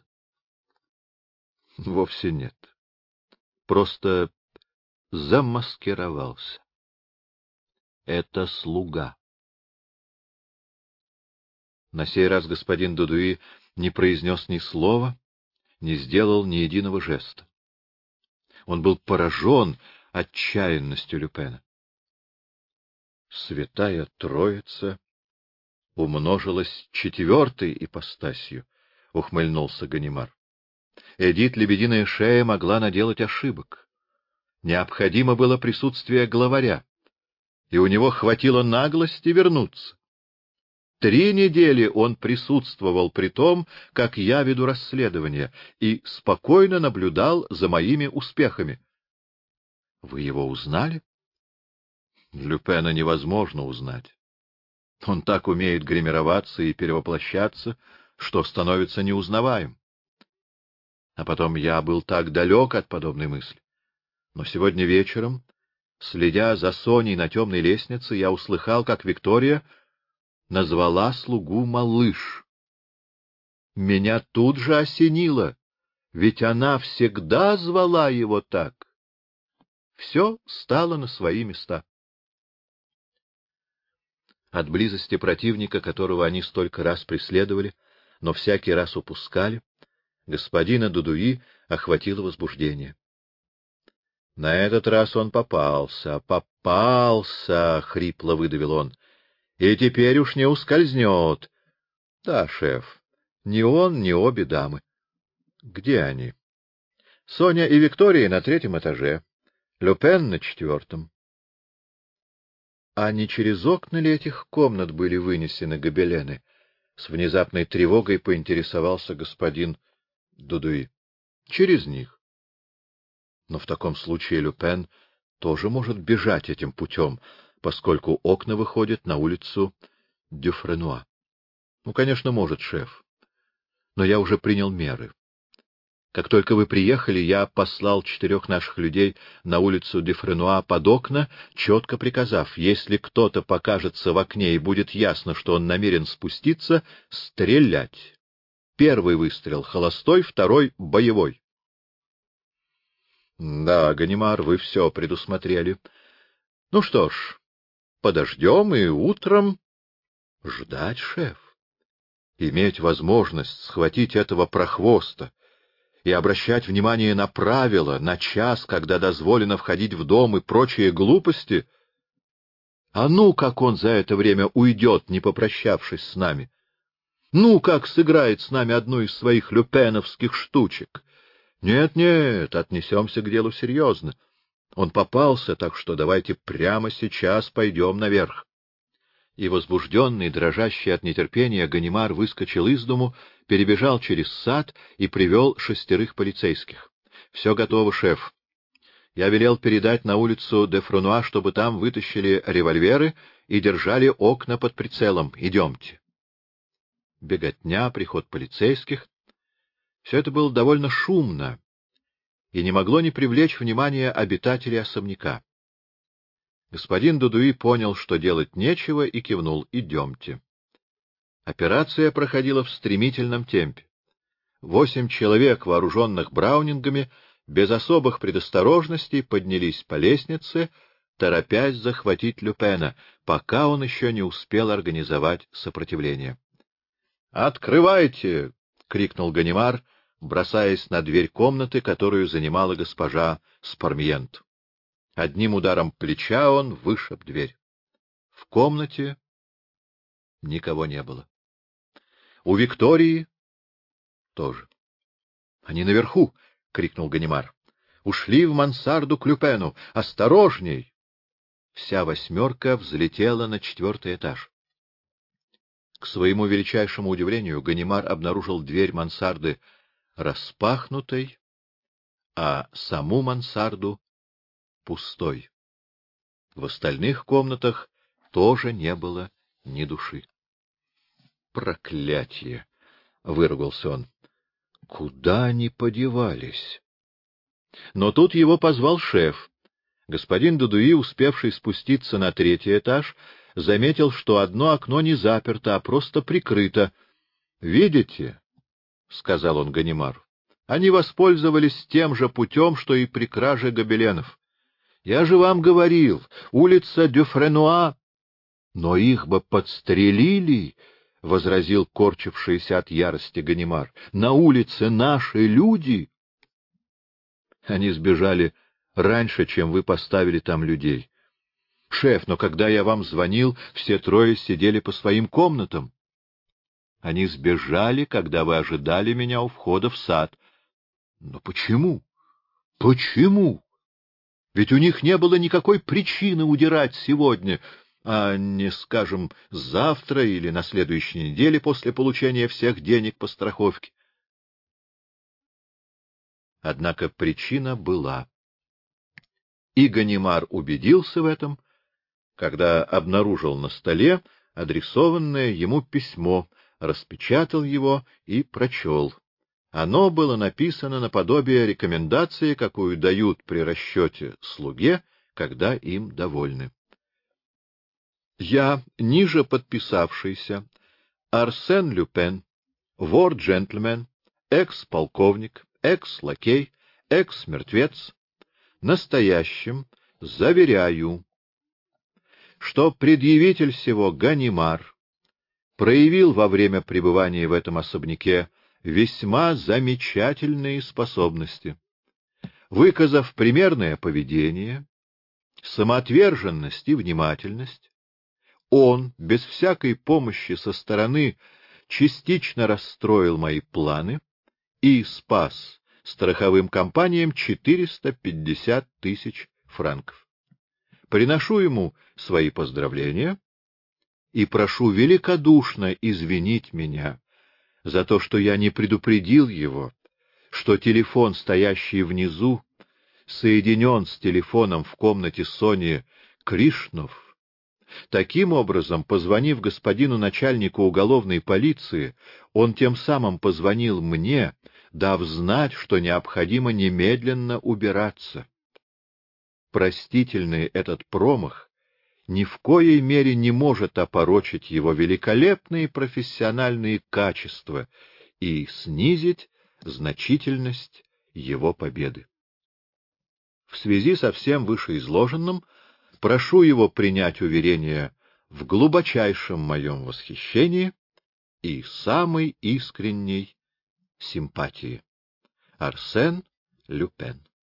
Вовсе нет. Просто замаскировался. Это слуга. На сей раз господин Дудуи не произнес ни слова, не сделал ни единого жеста. Он был поражен отчаянностью Люпена. Святая Троица умножилась четвертой ипостасью, — ухмыльнулся Ганимар. Эдит Лебединая Шея могла наделать ошибок. Необходимо было присутствие главаря, и у него хватило наглости вернуться. Три недели он присутствовал при том, как я веду расследование, и спокойно наблюдал за моими успехами. Вы его узнали? Люпена невозможно узнать. Он так умеет гримироваться и перевоплощаться, что становится неузнаваем. А потом я был так далек от подобной мысли. Но сегодня вечером, следя за Соней на темной лестнице, я услыхал, как Виктория назвала слугу малыш. Меня тут же осенило, ведь она всегда звала его так. Все стало на свои места. От близости противника, которого они столько раз преследовали, но всякий раз упускали, господина Дудуи охватило возбуждение. На этот раз он попался, попался, — хрипло выдавил он, — и теперь уж не ускользнет. Да, шеф, ни он, ни обе дамы. Где они? Соня и Виктория на третьем этаже, Люпен на четвертом. А не через окна ли этих комнат были вынесены гобелены? С внезапной тревогой поинтересовался господин Дудуи. Через них. Но в таком случае Люпен тоже может бежать этим путем, поскольку окна выходят на улицу Дюфренуа. Ну, конечно, может, шеф. Но я уже принял меры. Как только вы приехали, я послал четырех наших людей на улицу Дюфренуа под окна, четко приказав, если кто-то покажется в окне и будет ясно, что он намерен спуститься, стрелять. Первый выстрел холостой, второй — боевой. Да, Ганимар, вы все предусмотрели. Ну что ж, подождем и утром... Ждать, шеф. Иметь возможность схватить этого прохвоста и обращать внимание на правила, на час, когда дозволено входить в дом и прочие глупости. А ну, как он за это время уйдет, не попрощавшись с нами. Ну, как сыграет с нами одну из своих люпеновских штучек. Нет-нет, отнесемся к делу серьезно. Он попался, так что давайте прямо сейчас пойдем наверх. И возбужденный, дрожащий от нетерпения, Ганимар выскочил из дому, перебежал через сад и привел шестерых полицейских. — Все готово, шеф. Я велел передать на улицу де Френуа, чтобы там вытащили револьверы и держали окна под прицелом. Идемте. Беготня, приход полицейских — все это было довольно шумно и не могло не привлечь внимание обитателей особняка. Господин Дудуи понял, что делать нечего, и кивнул: идемте. Операция проходила в стремительном темпе. Восемь человек, вооруженных браунингами, без особых предосторожностей поднялись по лестнице, торопясь захватить Люпена, пока он еще не успел организовать сопротивление. — Открывайте! — крикнул Ганимар, бросаясь на дверь комнаты, которую занимала госпожа Спармьент. Одним ударом плеча он вышиб дверь. В комнате никого не было. У Виктории тоже. — Они наверху! — крикнул Ганимар. — Ушли в мансарду к Люпену. Осторожней! Вся восьмерка взлетела на четвертый этаж. К своему величайшему удивлению Ганимар обнаружил дверь мансарды распахнутой, а саму мансарду пустой. В остальных комнатах тоже не было ни души. «Проклятие!» — выругался он. «Куда они подевались?» Но тут его позвал шеф. Господин Дудуи, успевший спуститься на третий этаж, заметил, что одно окно не заперто, а просто прикрыто. — Видите? — сказал он Ганимару. — Они воспользовались тем же путем, что и при краже гобеленов. Я же вам говорил, улица Дюфренуа. — Но их бы подстрелили, — возразил корчившийся от ярости Ганимар. — На улице наши люди. Они сбежали раньше, чем вы поставили там людей. — Шеф, но когда я вам звонил, все трое сидели по своим комнатам. — Они сбежали, когда вы ожидали меня у входа в сад. — Но почему? Почему? Ведь у них не было никакой причины удирать сегодня, а не, скажем, завтра или на следующей неделе после получения всех денег по страховке. Однако причина была. И Ганимар убедился в этом, когда обнаружил на столе адресованное ему письмо, распечатал его и прочел. Оно было написано наподобие рекомендации, какую дают при расчете слуге, когда им довольны. Я, ниже подписавшийся, Арсен Люпен, вор-джентльмен, экс-полковник, экс-лакей, экс-мертвец, настоящим заверяю, что предъявитель сего Ганимар проявил во время пребывания в этом особняке весьма замечательные способности. Выказав примерное поведение, самоотверженность и внимательность, он, без всякой помощи со стороны, частично расстроил мои планы и спас страховым компаниям четыреста пятьдесят тысяч франков. Приношу ему свои поздравления и прошу великодушно извинить меня за то, что я не предупредил его, что телефон, стоящий внизу, соединен с телефоном в комнате Сони Кришнов. Таким образом, позвонив господину начальнику уголовной полиции, он тем самым позвонил мне, дав знать, что необходимо немедленно убираться. Простительный этот промах ни в коей мере не может опорочить его великолепные профессиональные качества и снизить значительность его победы. В связи со всем вышеизложенным прошу его принять уверение в глубочайшем моем восхищении и самой искренней симпатии. Арсен Люпен.